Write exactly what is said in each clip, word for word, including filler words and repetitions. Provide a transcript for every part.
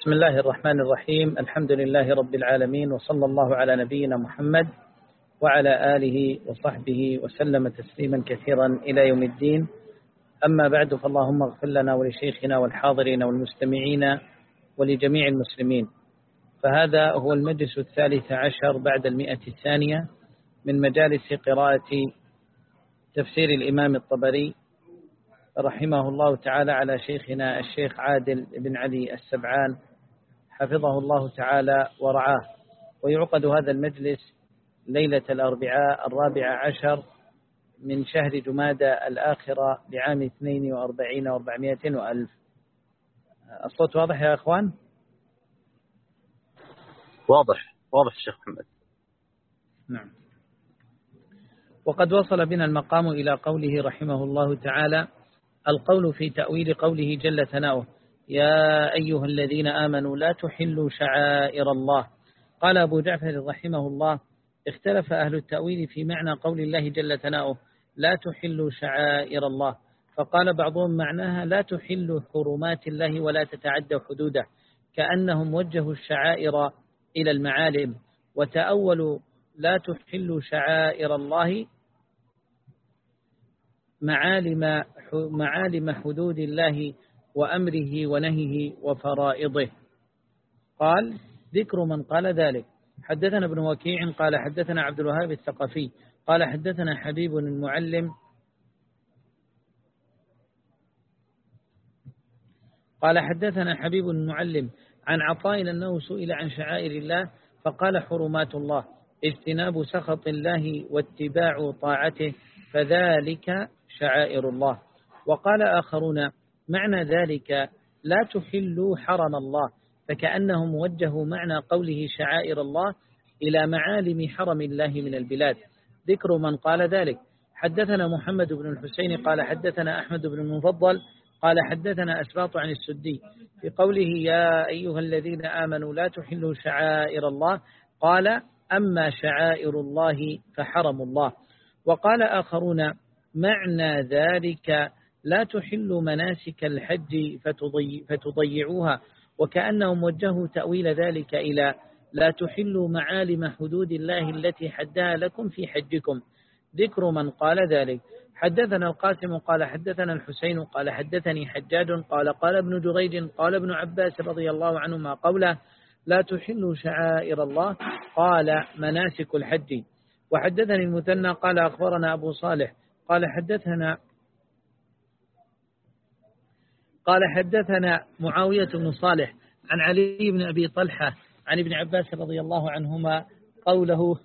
بسم الله الرحمن الرحيم. الحمد لله رب العالمين، وصلى الله على نبينا محمد وعلى آله وصحبه وسلم تسليما كثيرا إلى يوم الدين. أما بعد، فاللهم اغفر لنا ولشيخنا والحاضرين والمستمعين ولجميع المسلمين. فهذا هو المجلس الثالث عشر بعد المئة الثانية من مجالس قراءة تفسير الإمام الطبري رحمه الله تعالى على شيخنا الشيخ عادل بن علي السبعان حفظه الله تعالى ورعاه. ويعقد هذا المجلس ليلة الأربعاء الرابع عشر من شهر جمادى الآخرة لعام اثنين وأربعين وأربعمائة وألف. الصوت واضح يا أخوان؟ واضح واضح الشيخ محمد. نعم. وقد وصل بنا المقام إلى قوله رحمه الله تعالى: القول في تأويل قوله جل ثناؤه: يا أيها الذين آمنوا لا تحلوا شعائر الله. قال أبو جعفر رحمه الله: اختلف أهل التأويل في معنى قول الله جل ثناؤه لا تحلوا شعائر الله، فقال بعضهم معناها لا تحلوا حرمات الله ولا تتعدوا حدوده، كأنهم وجهوا الشعائر إلى المعالم، وتأولوا لا تحلوا شعائر الله معالم معالم حدود الله وأمره ونهيه وفرائضه. قال: ذكر من قال ذلك. حدثنا ابن وكيع قال حدثنا عبد الوهاب الثقفي قال حدثنا حبيب المعلم قال حدثنا حبيب المعلم عن عطاء أنه سئل عن شعائر الله فقال: حرمات الله اجتناب سخط الله واتباع طاعته، فذلك شعائر الله. وقال آخرون: معنى ذلك لا تحلوا حرم الله، فكأنهم وجهوا معنى قوله شعائر الله إلى معالم حرم الله من البلاد. ذكر من قال ذلك. حدثنا محمد بن الحسين قال حدثنا أحمد بن المفضل قال حدثنا أسباط عن السدي في قوله يا أيها الذين آمنوا لا تحلوا شعائر الله، قال: أما شعائر الله فحرم الله. وقال آخرون: معنى ذلك لا تحلوا مناسك الحج فتضي فتضيعوها، وكأنهم وجهوا تأويل ذلك إلى لا تحلوا معالم حدود الله التي حدها لكم في حجكم. ذكر من قال ذلك. حدثنا القاسم قال حدثنا الحسين قال حدثني حجاج قال قال ابن جريج قال ابن عباس رضي الله عنهما قوله لا تحلوا شعائر الله قال مناسك الحج. وحدثني المثنى قال أخبرنا أبو صالح قال حدثنا قال حدثنا معاوية بن صالح عن علي بن أبي طلحة عن ابن عباس رضي الله عنهما قوله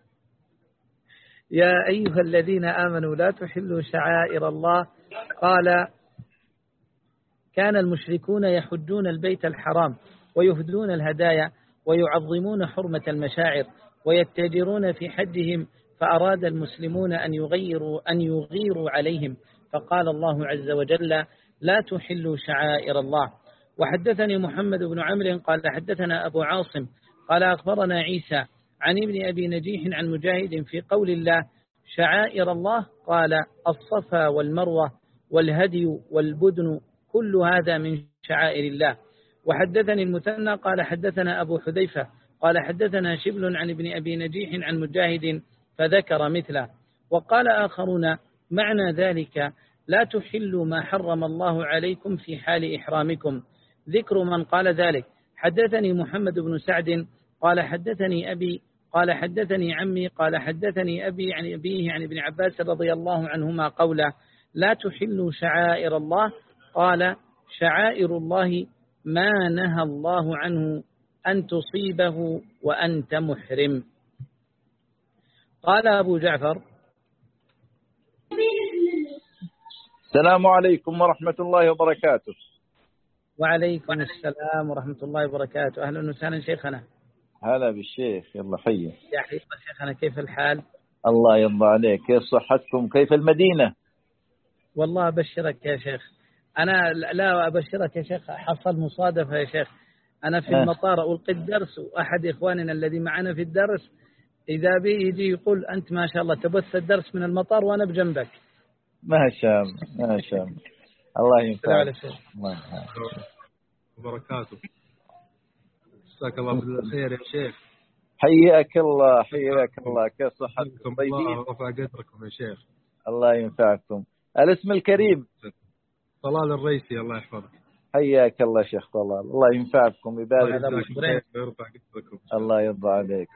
يا أيها الذين آمنوا لا تحلوا شعائر الله. قال: كان المشركون يحجون البيت الحرام ويهدون الهدايا ويعظمون حرمة المشاعر ويتجرون في حجهم، فأراد المسلمون أن يغيروا أن يغيروا عليهم، فقال الله عز وجل لا تحلوا شعائر الله. وحدثني محمد بن عمرو قال حدثنا أبو عاصم قال أخبرنا عيسى عن ابن أبي نجيح عن مجاهد في قول الله شعائر الله، قال: الصفا والمروة والهدي والبدن كل هذا من شعائر الله. وحدثني المثنى قال حدثنا أبو حذيفة قال حدثنا شبل عن ابن أبي نجيح عن مجاهد فذكر مثله. وقال آخرون: معنى ذلك لا تحلوا ما حرم الله عليكم في حال إحرامكم. ذكر من قال ذلك. حدثني محمد بن سعد قال حدثني أبي قال حدثني عمي قال حدثني أبي عن أبيه عن ابن عباس رضي الله عنهما قوله لا تحلوا شعائر الله، قال: شعائر الله ما نهى الله عنه أن تصيبه وأنت محرم. قال أبو جعفر: السلام عليكم ورحمة الله وبركاته. وعليكم السلام ورحمة الله وبركاته. أهلا وسهلا شيخنا. هلا بالشيخ، يلا حي. يا حي شيخنا، كيف الحال؟ الله يرضى عليك، كيف صحتكم؟ كيف المدينة؟ والله أبشرك يا شيخ، أنا لا أبشرك يا شيخ، حصل مصادفة يا شيخ. أنا في أه. المطار ألقي الدرس، وأحد إخواننا الذي معنا في الدرس إذا بي يجي يقول أنت ما شاء الله تبث الدرس من المطار وأنا بجنبك. ما شاء الله ما شاء الله. الله ينفعك. الله وبركاته. مساك الله بالخير يا شيخ. حياك الله حياك الله، كيف صحتكم؟ طيبين؟ الله ورفع قدركم يا شيخ. الله ينفعكم. الاسم الكريم طلال الريسي، الله يحفظك. حياك الله شيخ طلال، الله ينفعكم ويبارك فيك ويرفع قدركم. الله يرضى عليكم.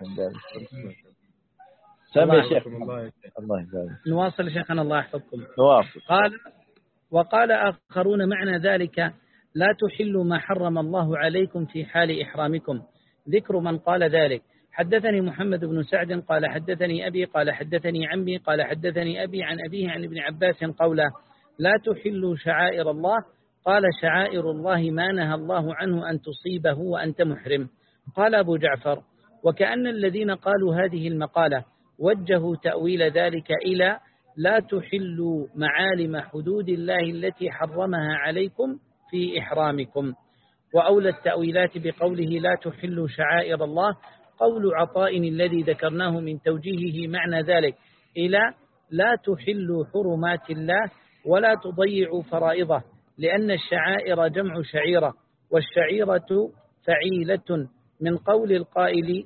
سمع يا شيخ. الله يبارك. نواصل شيخنا الله يحفظكم. نواصل. قال وقال آخرون معنى ذلك لا تحلوا ما حرم الله عليكم في حال إحرامكم. ذكر من قال ذلك: حدثني محمد بن سعد قال حدثني أبي قال حدثني عمي قال حدثني أبي عن أبيه عن ابن عباس قوله: لا تحلوا شعائر الله. قال: شعائر الله ما نهى الله عنه أن تصيبه وأنت محرم. قال أبو جعفر: وكأن الذين قالوا هذه المقالة وجهوا تأويل ذلك إلى لا تحلوا معالم حدود الله التي حرمها عليكم في إحرامكم. وأولى التأويلات بقوله لا تحلوا شعائر الله قول عطاء الذي ذكرناه من توجيهه معنى ذلك إلى لا تحلوا حرمات الله ولا تضيعوا فرائضه، لأن الشعائر جمع شعيرة، والشعيرة فعيلة من قول القائل: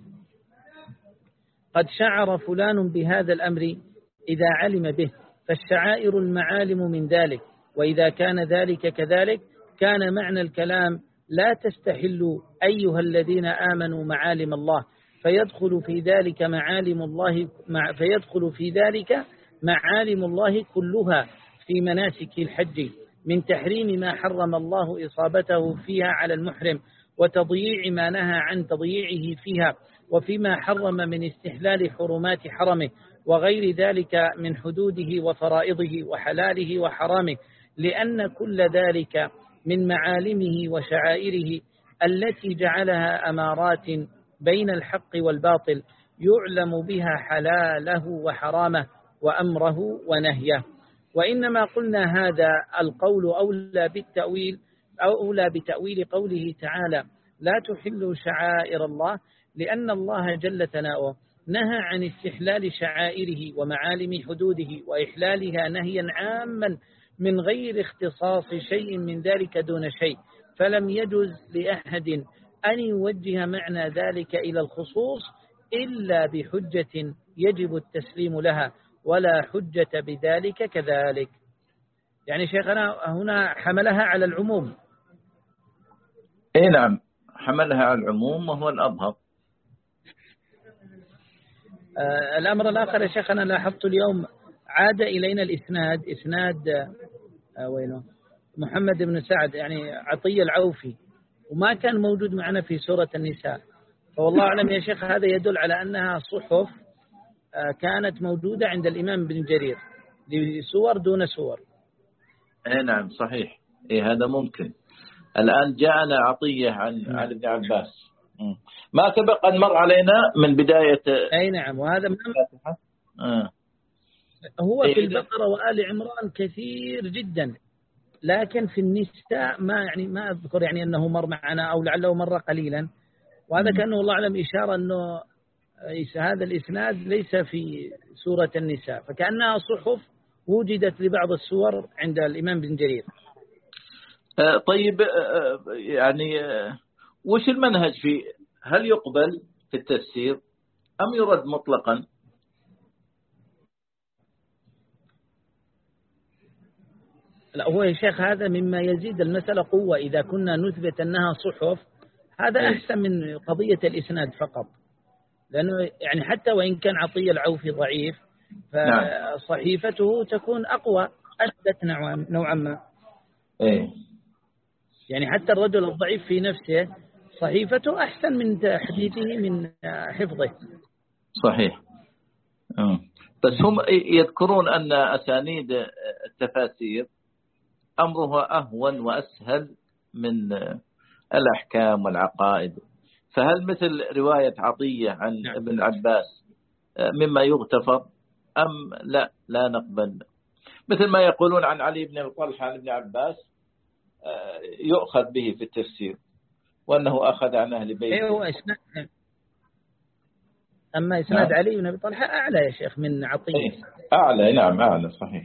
قد شعر فلان بهذا الأمر إذا علم به، فالشعائر المعالم من ذلك. وإذا كان ذلك كذلك كان معنى الكلام لا تستحلوا أيها الذين آمنوا معالم الله، فيدخل في ذلك معالم الله فيدخل في ذلك معالم الله كلها في مناسك الحج، من تحريم ما حرم الله إصابته فيها على المحرم، وتضييع ما نهى عن تضييعه فيها، وفيما حرم من استحلال حرمات حرمه، وغير ذلك من حدوده وفرائضه وحلاله وحرامه، لأن كل ذلك من معالمه وشعائره التي جعلها أمارات بين الحق والباطل يعلم بها حلاله وحرامه وأمره ونهيه. وإنما قلنا هذا القول أولى بالتأويل أولى بتأويل قوله تعالى لا تحلوا شعائر الله، لأن الله جل ثناؤه نهى عن استحلال شعائره ومعالم حدوده وإحلالها نهيا عاما من غير اختصاص شيء من ذلك دون شيء، فلم يجوز لأحد أن يوجه معنى ذلك إلى الخصوص إلا بحجة يجب التسليم لها، ولا حجة بذلك كذلك. يعني شيخنا هنا حملها على العموم. اي نعم، حملها على العموم وهو الأظهر. آه الأمر الآخر يا شيخنا لاحظت اليوم عاد إلينا الإسناد إسناد آه وينه محمد بن سعد يعني عطية العوفي، وما كان موجود معنا في سورة النساء. فوالله أعلم يا شيخ هذا يدل على أنها صحف آه كانت موجودة عند الإمام بن جرير لسور دون سور. اي نعم صحيح، اي هذا ممكن. الآن جاءنا عطية عن عن ابن عباس ما سبق أن مر علينا من بداية. أي نعم، وهذا من آه. هو في البقرة وآل عمران كثير جدا، لكن في النساء ما يعني ما أذكر يعني أنه مر معنا أو لعله مر قليلا، وهذا كأنه الله أعلم إشارة أنه هذا الإسناد ليس في سورة النساء، فكأنها صحف وجدت لبعض السور عند الإمام بن جرير. آه طيب آه يعني آه وش المنهج في هل يقبل في التفسير أم يرد مطلقا؟ لا هو يا شيخ هذا مما يزيد المسألة قوة، إذا كنا نثبت أنها صحف هذا أحسن من قضية الإسناد فقط، لأنه يعني حتى وإن كان عطية العوفي ضعيف فصحيفته تكون أقوى أثبت نوعا ما. إيه. يعني حتى الرجل الضعيف في نفسه صحيفته أحسن من حديثه من حفظه. صحيح. بس هم يذكرون أن أسانيد التفاسير أمرها أهون وأسهل من الأحكام والعقائد، فهل مثل رواية عطية عن نعم. ابن عباس مما يغتفر أم لا لا نقبل؟ مثل ما يقولون عن علي بن طلحة عن ابن عباس يؤخذ به في التفسير وأنه أخذ عن أهل بيت. أيوة إسناد. أما إسناد نعم. علي بن أبي طلحة أعلى يا شيخ من عطية. أيه. أعلى نعم أعلى صحيح.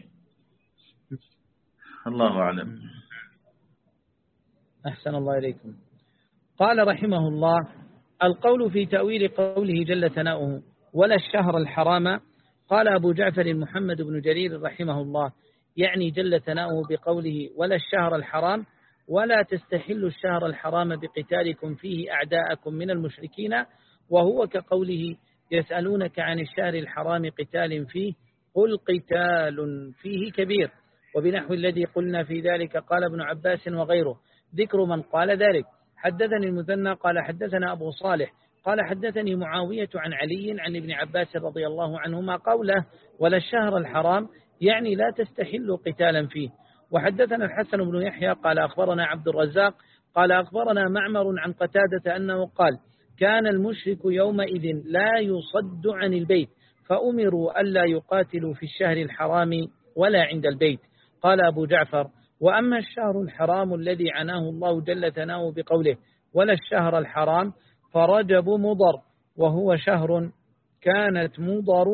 الله أعلم. أحسن الله إليكم. قال رحمه الله القول في تأويل قوله جل ثناؤه ولا الشهر الحرام، قال أبو جعفر محمد بن جرير رحمه الله يعني جل ثناؤه بقوله ولا الشهر الحرام ولا تستحلوا الشهر الحرام بقتالكم فيه أعداءكم من المشركين، وهو كقوله يسألونك عن الشهر الحرام قتال فيه قل قتال فيه كبير، وبنحو الذي قلنا في ذلك قال ابن عباس وغيره. ذكر من قال ذلك: حدثني المثنى قال حدثنا أبو صالح قال حدثني معاوية عن علي عن ابن عباس رضي الله عنهما قوله ولا الشهر الحرام يعني لا تستحلوا قتالا فيه. وحدثنا الحسن بن يحيى قال أخبرنا عبد الرزاق قال أخبرنا معمر عن قتادة أنه قال كان المشرك يومئذ لا يصد عن البيت فأمروا ألا يقاتلوا في الشهر الحرام ولا عند البيت. قال أبو جعفر: وأما الشهر الحرام الذي عناه الله جل ثناؤه بقوله ولا الشهر الحرام فرجب مضر، وهو شهر كانت مضر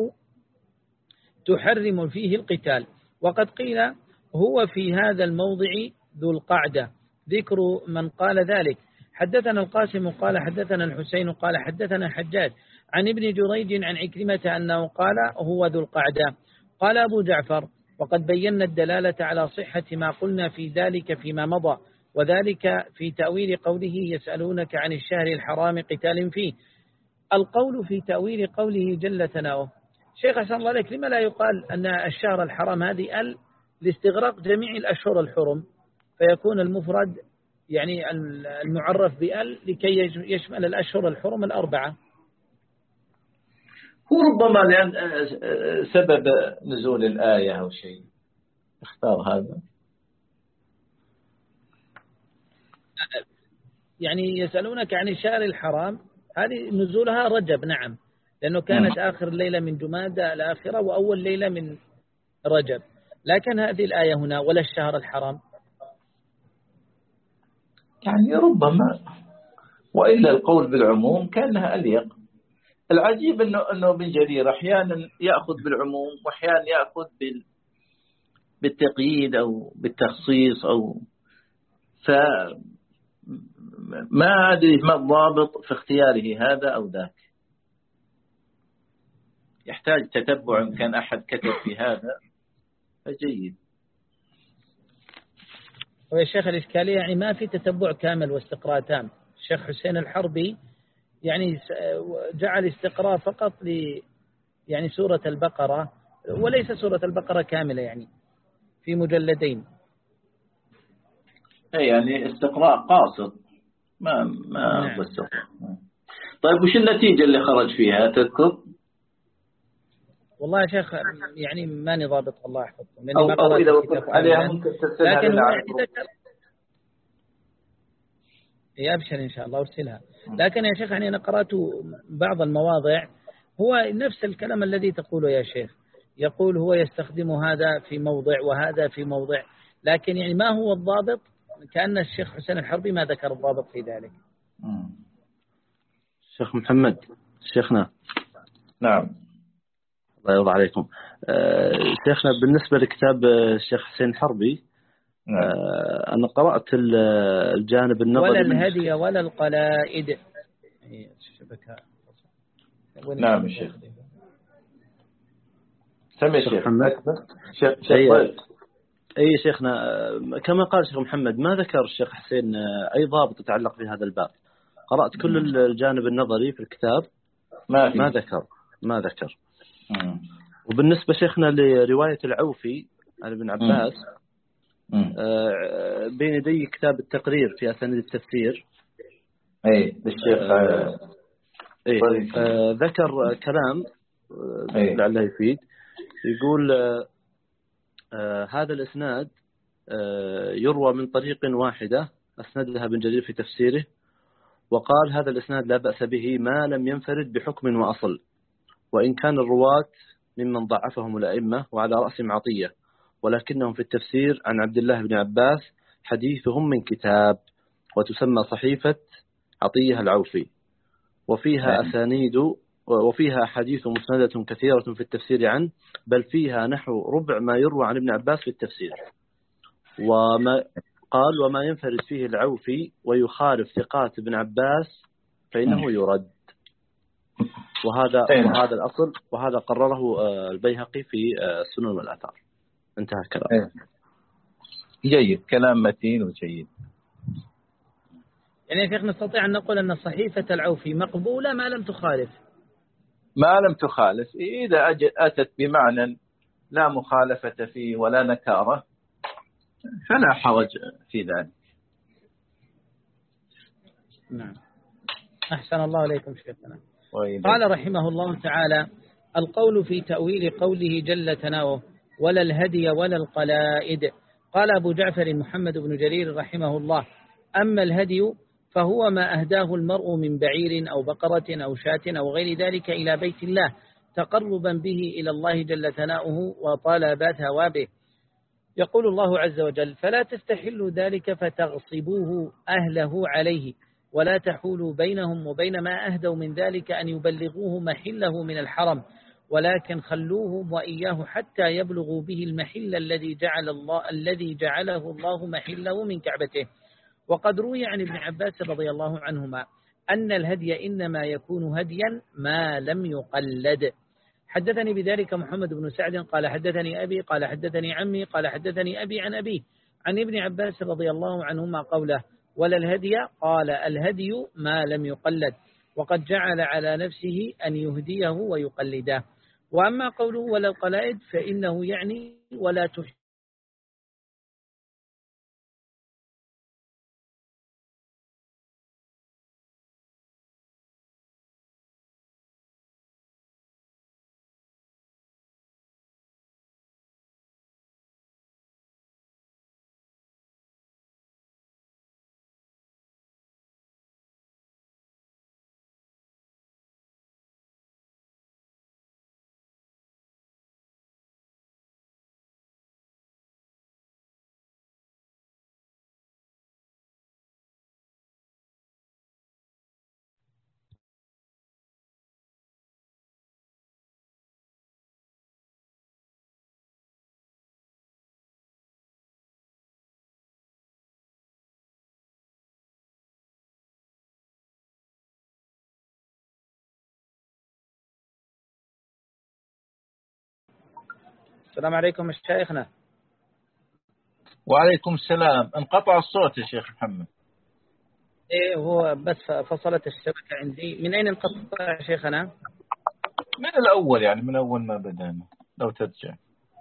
تحرم فيه القتال. وقد قيل هو في هذا الموضع ذو القعدة. ذكر من قال ذلك: حدثنا القاسم قال حدثنا الحسين قال حدثنا حجاج عن ابن جريج عن عكرمة أنه قال هو ذو القعدة. قال أبو جعفر: وقد بينا الدلالة على صحة ما قلنا في ذلك فيما مضى، وذلك في تأويل قوله يسألونك عن الشهر الحرام قتال فيه. القول في تأويل قوله جل ثناؤه: شيخ حسن الله عليك، لما لا يقال أن الشهر الحرام هذه ال لاستغراق جميع الأشهر الحرم، فيكون المفرد يعني المعرف بال لكي يشمل الأشهر الحرم الأربعة؟ هو ربما لأن سبب نزول الآية أو شيء اختار هذا. يعني يسألونك عن الشهر الحرام هذه نزولها رجب، نعم، لأنه كانت آخر ليلة من جمادى الآخرة وأول ليلة من رجب. لكن هذه الآية هنا ولا الشهر الحرام يعني ربما، وإلا القول بالعموم كأنها أليق. العجيب أنه أنه ابن جرير أحيانا يأخذ بالعموم وأحيانا يأخذ بال بالتقييد أو بالتخصيص، أو فما أدري ما الضابط في اختياره هذا أو ذاك. يحتاج تتبع، إن كان أحد كتب في هذا فجيد. ويا شيخ الإشكالية يعني ما في تتبع كامل واستقراء تام. الشيخ حسين الحربي يعني جعل استقراء فقط ل يعني سورة البقرة، وليس سورة البقرة كاملة، يعني في مجلدين. أي يعني استقراء قاصر، ما ما نعم. استقراء. طيب وش النتيجة اللي خرج فيها تذكر؟ والله يا شيخ يعني ماني ضابط، الله يحفظكم، أو, أو إذا وقفت عليها ممكن ترسلها لكن لنا. يا أبشر إن شاء الله أرسلها. لكن يا شيخ يعني أنا قرأت بعض المواضع هو نفس الكلام الذي تقوله يا شيخ، يقول هو يستخدم هذا في موضع وهذا في موضع، لكن يعني ما هو الضابط؟ كأن الشيخ حسين الحربي ما ذكر الضابط في ذلك. شيخ محمد شيخنا. نعم الله يرضى عليكم. أه شيخنا بالنسبة لكتاب الشيخ حسين الحربي، نعم. أه أنا قرأت الجانب النظري ولا الهدي ولا القلائد. نعم الشيخ سمي الشيخ محمد. شيخ شيخ أي شيخنا كما قال الشيخ محمد ما ذكر الشيخ حسين أي ضابط يتعلق بهذا الباب. قرأت كل الجانب النظري في الكتاب ما, في. ما ذكر ما ذكر مم. وبالنسبة شيخنا لرواية العوفي عن ابن عباس، مم. آه بين يدي كتاب التقرير في أسانيد التفسير. أي الشيخ آه أي آه ذكر كلام آه لعله يفيد. يقول آه آه هذا الإسناد آه يروى من طريق واحدة أسندها ابن جرير في تفسيره، وقال هذا الإسناد لا بأس به ما لم ينفرد بحكم وأصل، وإن كان الرواة ممن ضعفهم الأئمة وعلى رأسهم عطية، ولكنهم في التفسير عن عبد الله بن عباس حديثهم من كتاب وتسمى صحيفة عطية العوفي، وفيها أسانيد وفيها أحاديث مسندة كثيرة في التفسير عنه، بل فيها نحو ربع ما يروى عن ابن عباس في التفسير. وما قال وما ينفرد فيه العوفي ويخالف ثقات ابن عباس فإنه يرد. وهذا وهذا الأصل، وهذا قرره البيهقي في السنن والآثار. انتهى الكلام. جيد، كلام متين وجيد. يعني يا شيخ نستطيع أن نقول أن صحيفة العوفي مقبولة ما لم تخالف. ما لم تخالف، إذا أتت بمعنى لا مخالفة فيه ولا نكارة فلا حرج في ذلك. نعم، أحسن الله إليكم شيخنا. قال رحمه الله تعالى: القول في تأويل قوله جل ثناؤه ولا الهدي ولا القلائد. قال أبو جعفر محمد بن جرير رحمه الله: أما الهدي فهو ما أهداه المرء من بعير أو بقرة أو شاة أو غير ذلك إلى بيت الله تقربا به إلى الله جل ثناؤه وطالب ثوابه. يقول الله عز وجل: فلا تستحلوا ذلك فتغصبوه أهله عليه ولا تحولوا بينهم وبين ما أهدوا من ذلك أن يبلغوه محله من الحرم ولكن خلوهم وإياه حتى يبلغوا به المحل الذي جعل الله الذي جعله الله محله من كعبته. وقد روي عن ابن عباس رضي الله عنهما أن الهدي إنما يكون هديا ما لم يقلد. حدثني بذلك محمد بن سعد قال حدثني أبي قال حدثني عمي قال حدثني أبي عن أبيه عن ابن عباس رضي الله عنهما قوله: ولا الهدي، قال: الهدي ما لم يقلد، وقد جعل على نفسه أن يهديه ويقلده. وأما قوله ولا القلائد فإنه يعني ولا تحل السلام عليكم مشايخنا. وعليكم السلام. انقطع الصوت يا شيخ محمد. ايه هو بس فصلت الشبكة عندي. من أين انقطع شيخنا؟ من الأول، يعني من أول ما بدأنا لو ترجع.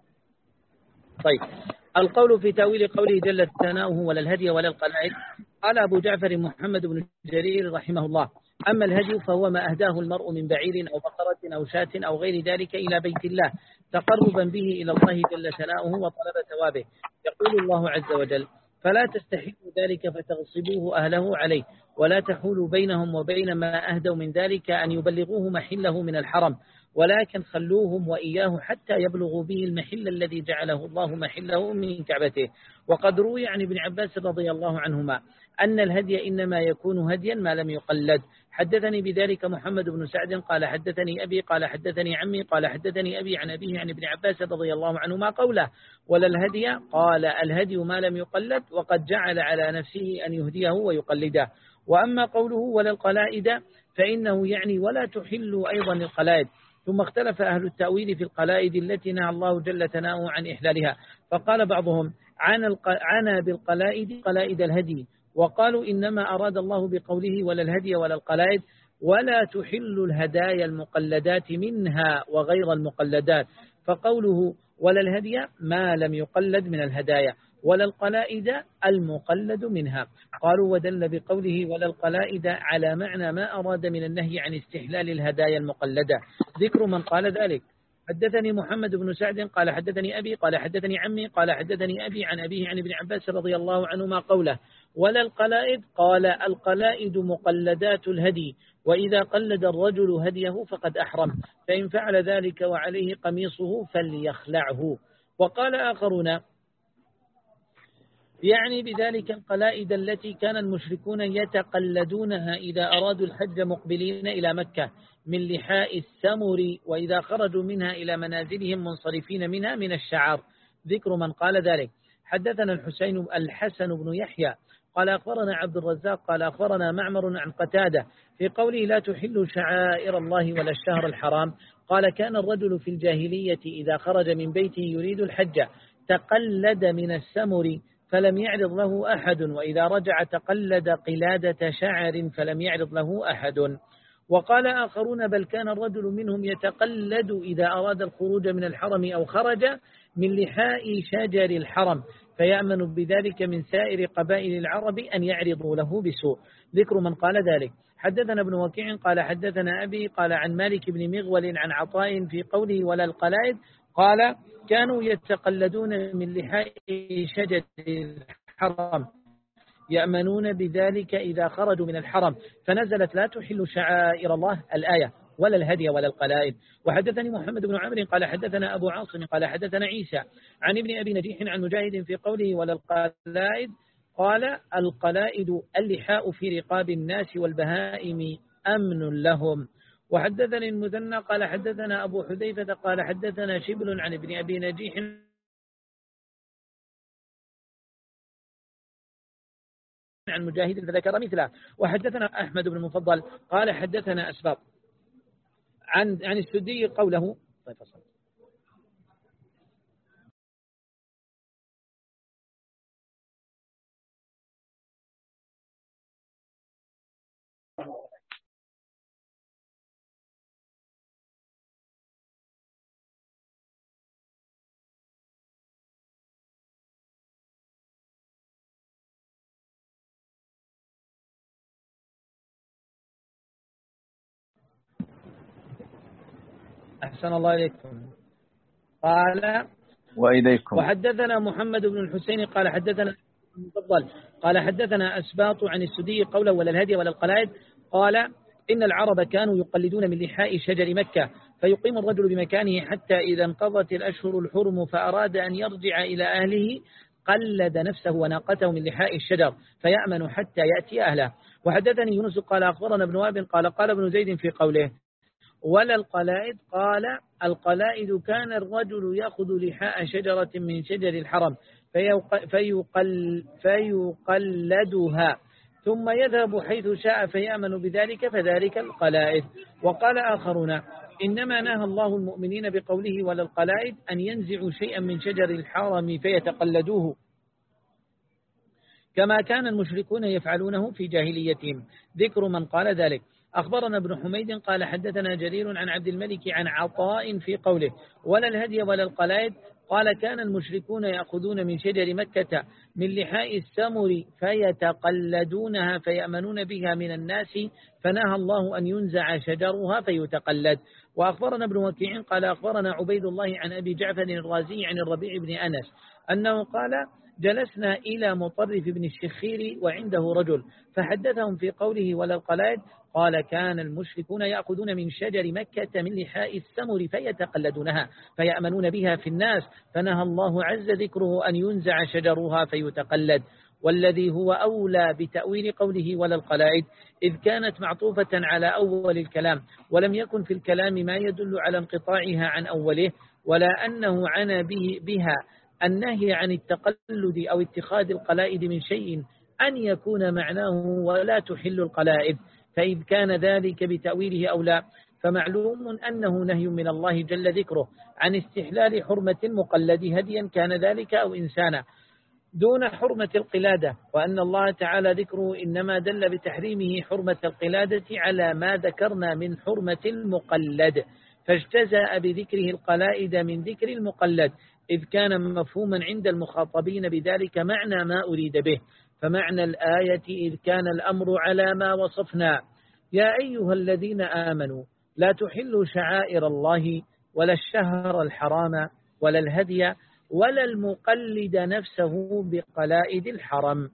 طيب، القول في تأويل قوله جل ثناؤه ولا الهدي ولا القلائد. قال أبو جعفر محمد بن جرير رحمه الله: أما الهدي فهو ما أهداه المرء من بعير أو بقرة أو شاة أو غير ذلك إلى بيت الله تقربا به إلى الله جل ثناؤه وطلب ثوابه. يقول الله عز وجل: فلا تستحلوا ذلك فتغصبوه أهله عليه ولا تحولوا بينهم وبين ما أهدوا من ذلك أن يبلغوه محله من الحرم ولكن خلوهم وإياه حتى يبلغوا به المحل الذي جعله الله محله من كعبته. وقد روي عن ابن عباس رضي الله عنهما أن الهدي إنما يكون هديا ما لم يقلد. حدثني بذلك محمد بن سعد قال حدثني أبي قال حدثني عمي قال حدثني أبي عن أبيه عن ابن عباس رضي الله عنهما قوله: ولا الهدي، قال: الهدي ما لم يقلد، وقد جعل على نفسه أن يهديه ويقلده. وأما قوله ولا القلائد فإنه يعني ولا تحل أيضا القلائد. ثم اختلف أهل التأويل في القلائد التي نهى الله جل ثناؤه عن إحلالها، فقال بعضهم: عانى بالقلائد قلائد الهدي، وقالوا إنما أراد الله بقوله ولا الهدي ولا القلائد ولا تحل الهدايا المقلدات منها وغير المقلدات، فقوله ولا الهدي ما لم يقلد من الهدايا ولا القلائد المقلد منها. قالوا: ودل بقوله ولا القلائد على معنى ما أراد من النهي عن استحلال الهدايا المقلدة. ذكر من قال ذلك: حدثني محمد بن سعد قال حدثني أبي قال حدثني عمي قال حدثني أبي عن أبيه عن ابن عباس رضي الله عنهما قوله: ولا القلائد، قال: القلائد مقلدات الهدي، وإذا قلد الرجل هديه فقد أحرم، فإن فعل ذلك وعليه قميصه فليخلعه. وقال آخرون: يعني بذلك القلائد التي كان المشركون يتقلدونها إذا أرادوا الحج مقبلين إلى مكة من لحاء السمر، وإذا خرجوا منها إلى منازلهم منصرفين منها من الشعر. ذكر من قال ذلك: حدثنا الحسين الحسن بن يحيى قال أخبرنا عبد الرزاق قال أخبرنا معمر عن قتادة في قوله لا تحل شعائر الله ولا الشهر الحرام. قال كان الرجل في الجاهلية إذا خرج من بيته يريد الحج تقلد من السمر فلم يعرض له أحد، وإذا رجع تقلد قلادة شعر فلم يعرض له أحد. وقال آخرون بل كان الرجل منهم يتقلد إذا أراد الخروج من الحرم أو خرج من لحاء شجر الحرم فيأمن بذلك من سائر قبائل العرب أن يعرضوا له بسوء. ذكر من قال ذلك. حدثنا ابن وكيع قال حدثنا أبي قال عن مالك بن مغول عن عطاء في قوله ولا القلائد قال كانوا يتقلدون من لحاء شجر الحرم يأمنون بذلك إذا خرجوا من الحرم، فنزلت لا تحل شعائر الله الآية ولا الهدي ولا القلائد. وحدثني محمد بن عمرو قال حدثنا أبو عاصم قال حدثنا عيسى عن ابن أبي نجيح عن مجاهد في قوله ولا القلائد قال القلائد اللحاء في رقاب الناس والبهائم أمن لهم. وحدثني المثنى قال حدثنا أبو حذيفة قال حدثنا شبل عن ابن أبي نجيح عن مجاهد فذكر مثله. وحدثنا أحمد بن المفضل قال حدثنا أسباب عن عن السدي قوله طيب فصل. أحسن الله إليكم. قال وإليكم. وحدثنا محمد بن الحسين قال حدثنا المفضل قال حدثنا أسباط عن السدي قوله ولا الهدي ولا القلائد قال إن العرب كانوا يقلدون من لحاء شجر مكة فيقيم الرجل بمكانه حتى إذا انقضت الأشهر الحرم فأراد أن يرجع إلى أهله قلد نفسه وناقته من لحاء الشجر فيأمن حتى يأتي أهله. وحدثني يونس قال أخبرنا ابن وهب قال قال ابن زيد في قوله ولا القلائد قال القلائد كان الرجل يأخذ لحاء شجرة من شجر الحرم فيقل فيقلدها ثم يذهب حيث شاء فيأمن بذلك فذلك القلائد. وقال آخرون إنما نهى الله المؤمنين بقوله ولا القلائد أن ينزعوا شيئا من شجر الحرم فيتقلدوه كما كان المشركون يفعلونه في جاهليتهم. ذكر من قال ذلك. أخبرنا ابن حميد قال حدثنا جرير عن عبد الملك عن عطاء في قوله ولا الهدي ولا القلائد قال كان المشركون يأخذون من شجر مكة من لحاء السمر فيتقلدونها فيأمنون بها من الناس فنهى الله أن ينزع شجرها فيتقلد. وأخبرنا ابن وكيع قال أخبرنا عبيد الله عن أبي جعفر الرازي عن الربيع بن أنس أنه قال جلسنا إلى مطرف بن الشخير وعنده رجل فحدثهم في قوله ولا القلائد قال كان المشركون يأخذون من شجر مكة من لحاء السمر فيتقلدونها فيأمنون بها في الناس فنهى الله عز ذكره أن ينزع شجرها فيتقلد. والذي هو أولى بتأويل قوله ولا القلائد إذ كانت معطوفة على أول الكلام ولم يكن في الكلام ما يدل على انقطاعها عن أوله ولا أنه عنى به بها النهي عن التقلد أو اتخاذ القلائد من شيء أن يكون معناه ولا تحل القلائد فإذ كان ذلك بتأويله أو لا فمعلوم أنه نهي من الله جل ذكره عن استحلال حرمة المقلد هديا كان ذلك أو إنسانا دون حرمة القلادة وأن الله تعالى ذكره إنما دل بتحريمه حرمة القلادة على ما ذكرنا من حرمة المقلد فاجتزأ بذكره القلائد من ذكر المقلد إذ كان مفهوما عند المخاطبين بذلك معنى ما أريد به. فمعنى الآية إذ كان الأمر على ما وصفنا يا أيها الذين آمنوا لا تحلوا شعائر الله ولا الشهر الحرام ولا الهدي ولا المقلد نفسه بقلائد الحرم.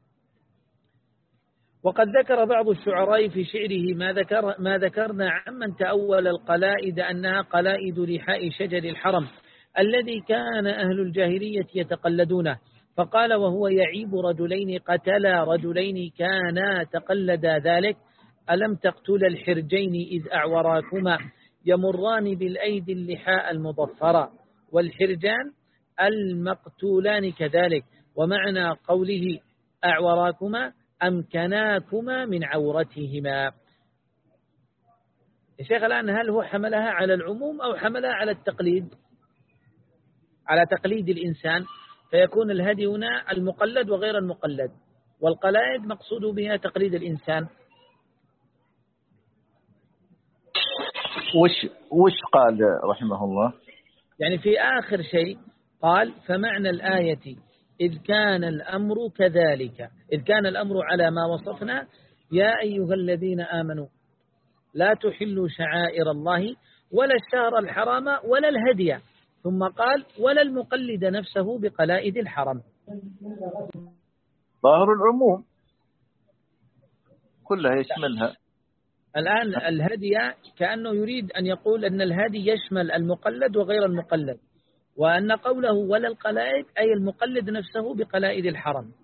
وقد ذكر بعض الشعراء في شعره ما, ذكر ما ذكرنا عمن تأول القلائد أنها قلائد لحاء شجر الحرم الذي كان أهل الجاهلية يتقلدونه فقال وهو يعيب رجلين قتلا رجلين كانا تقلدا ذلك ألم تقتل الحرجين إذ أعوراكما يمران بالأيدي اللحاء المضفرة والحرجان المقتولان كذلك. ومعنى قوله أعوراكما أمكناكما من عورتهما. يا شيخ الآن هل هو حملها على العموم أو حملها على التقليد، على تقليد الإنسان، فيكون الهدي هنا المقلد وغير المقلد، والقلائد مقصود بها تقليد الإنسان. وش وش قال رحمه الله؟ يعني في آخر شيء قال فمعنى الآية إذ كان الأمر كذلك، إذ كان الأمر على ما وصفنا يا أيها الذين آمنوا لا تحلوا شعائر الله ولا الشهر الحرام ولا الهدي، ثم قال ولا المقلد نفسه بقلائد الحرم. ظاهر العموم كلها يشملها. الآن الهدي كأنه يريد أن يقول أن الهدي يشمل المقلد وغير المقلد، وأن قوله ولا القلائد أي المقلد نفسه بقلائد الحرم.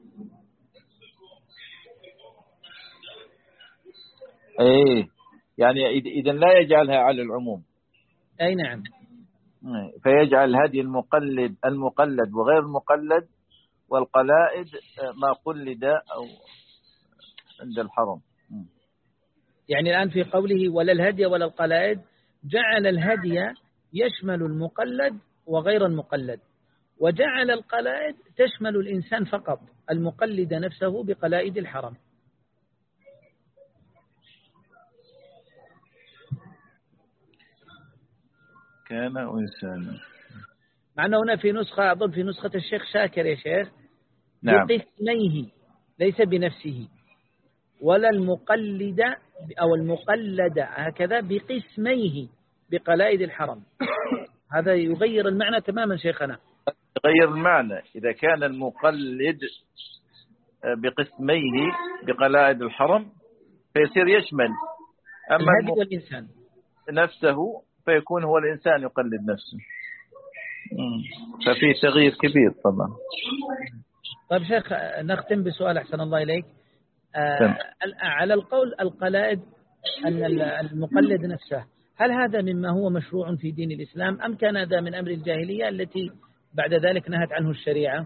ايه يعني إذا لا يجعلها على العموم. أي نعم. فيجعل هدي المقلد المقلد وغير المقلد، والقلائد ما قلد أو عند الحرم. يعني الآن في قوله ولا الهدي ولا القلائد جعل الهدي يشمل المقلد وغير المقلد، وجعل القلائد تشمل الإنسان فقط المقلد نفسه بقلائد الحرم. كان إنسان، مع أنه هنا في نسخة أظن في نسخة الشيخ شاكر يا شيخ نعم، بقسميه ليس بنفسه، ولا المقلد أو المقلد هكذا بقسميه بقلائد الحرم. هذا يغير المعنى تماما شيخنا. يغير المعنى إذا كان المقلد بقسميه بقلائد الحرم فيصير يشمل أما الهدي والإنسان نفسه، فيكون هو الإنسان يقلد نفسه. ففي تغيير كبير طبعا. طيب شيخ نختم بسؤال أحسن الله إليك. آه على القول القلائد أن المقلد نفسه، هل هذا مما هو مشروع في دين الإسلام أم كان هذا من أمر الجاهلية التي بعد ذلك نهت عنه الشريعة؟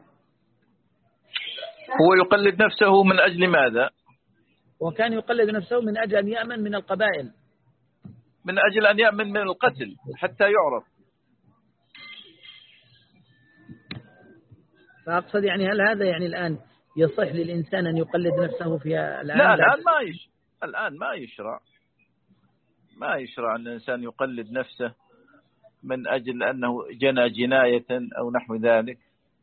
هو يقلد نفسه من أجل ماذا؟ وكان يقلد نفسه من أجل أن يأمن من القبائل، من أجل أن يأمن من القتل حتى يعرف. فأقصد يعني هل هذا يعني الآن يصح للإنسان أن يقلد نفسه في الآن؟ لا الآن ما يش... الآن ما يشرع ما يشرع أن الإنسان يقلد نفسه من أجل أنه جنى جناية أو نحو ذلك،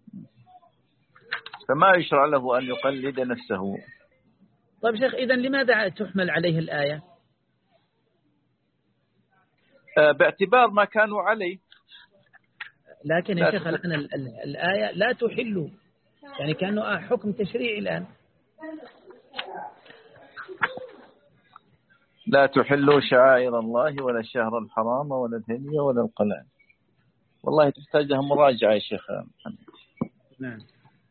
فما يشرع له أن يقلد نفسه. طيب شيخ إذن لماذا تحمل عليه الآية؟ باعتبار ما كانوا عليه. لكن يا شيخ الآن الآية لا تحل، يعني كأنه حكم تشريعي الآن. لا تحلوا شعائر الله ولا الشهر الحرام ولا الهدي ولا القلائد. والله تحتاج لها مراجعة يا شيخ محمد. نعم.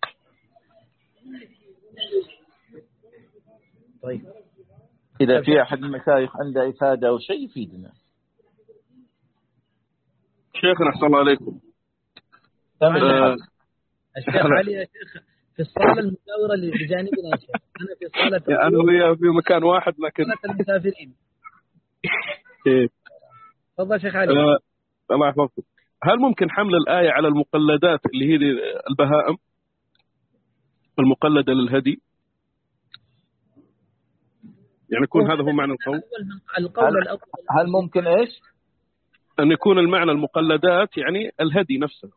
طيب إذا في أحد المشايخ عنده إفادة أو شيء يفيدنا. شيخنا أحسن الله عليكم. أه الشيخ علي يا شيخ في الصالة المجاورة بجانبنا يا شيخ. أنا في صالة أنا وياه في مكان واحد لكن صالة المسافرين. إيه. تفضل شيخ علي. أه الله يحفظك. هل ممكن حمل الآية على المقلدات اللي هي البهائم المقلدة للهدي؟ يعني يكون هذا هو معنى القول. القول الأول هل ممكن إيش؟ أن يكون المعنى المقلدات يعني الهدي نفسه.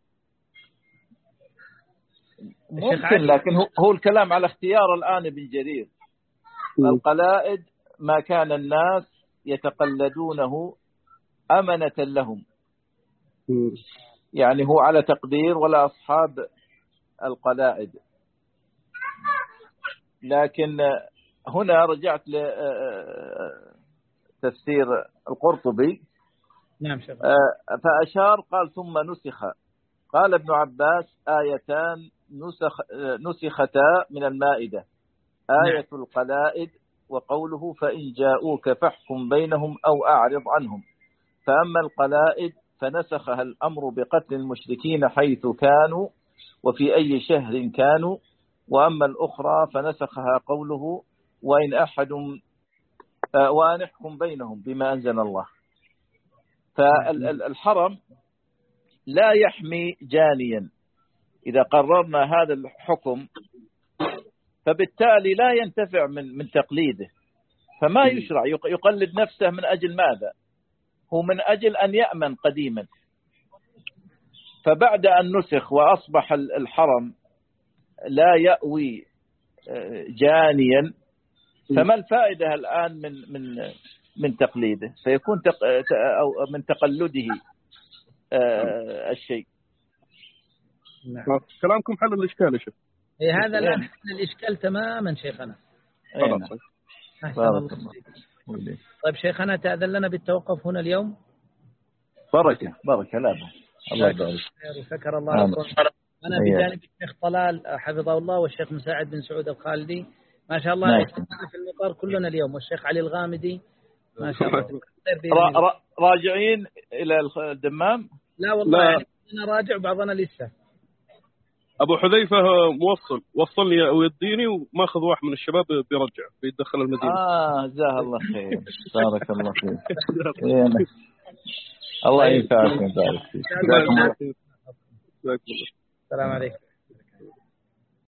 ممكن، لكن هو الكلام على اختيار الآن ابن جرير. القلائد ما كان الناس يتقلدونه أمنة لهم، يعني هو على تقدير ولا أصحاب القلائد. لكن هنا رجعت لتفسير القرطبي. نعم شيخ. فأشار قال ثم نسخ. قال ابن عباس آيتان نسخ نسختا من المائدة، آية نعم. القلائد وقوله فإن جاءوك فاحكم بينهم أو أعرض عنهم. فأما القلائد فنسخها الأمر بقتل المشركين حيث كانوا وفي أي شهر كانوا، وأما الأخرى فنسخها قوله وإن أحد وأن يحكم بينهم بما أنزل الله. فالحرم لا يحمي جانيا، إذا قررنا هذا الحكم فبالتالي لا ينتفع من من تقليده، فما يشرع يقلد نفسه. من أجل ماذا؟ هو من أجل أن يأمن قديما، فبعد أن نسخ وأصبح الحرم لا يأوي جانيا، فما الفائدة الآن من من من تقليده؟ سيكون تق أو من تقلده الشيء. نعم. كلامكم حل الإشكال يا شيخ. إيه هذا الآن حل الإشكال تماما شيخنا. بارك الله. طيب شيخنا تأذن لنا بالتوقف هنا اليوم. بركة بركة لا بأس. الله يبارك. وشكر الله لكم. أنا بجانب الشيخ طلال حفظه الله والشيخ مساعد بن سعود الخالدي ما شاء الله يجتمعنا في المطار كلنا اليوم، والشيخ علي الغامدي ما شاء الله. راجعين إلى الدمام؟ لا والله يعني أنا راجع بعضنا لسه. أبو حذيفة موصل وصلني ويديني وماخذ واحد من الشباب بيرجع بيدخل المدينة. آه جزاه الله خير. بارك الله فيك. الله ينفعك ويبارك فيك. السلام عليكم.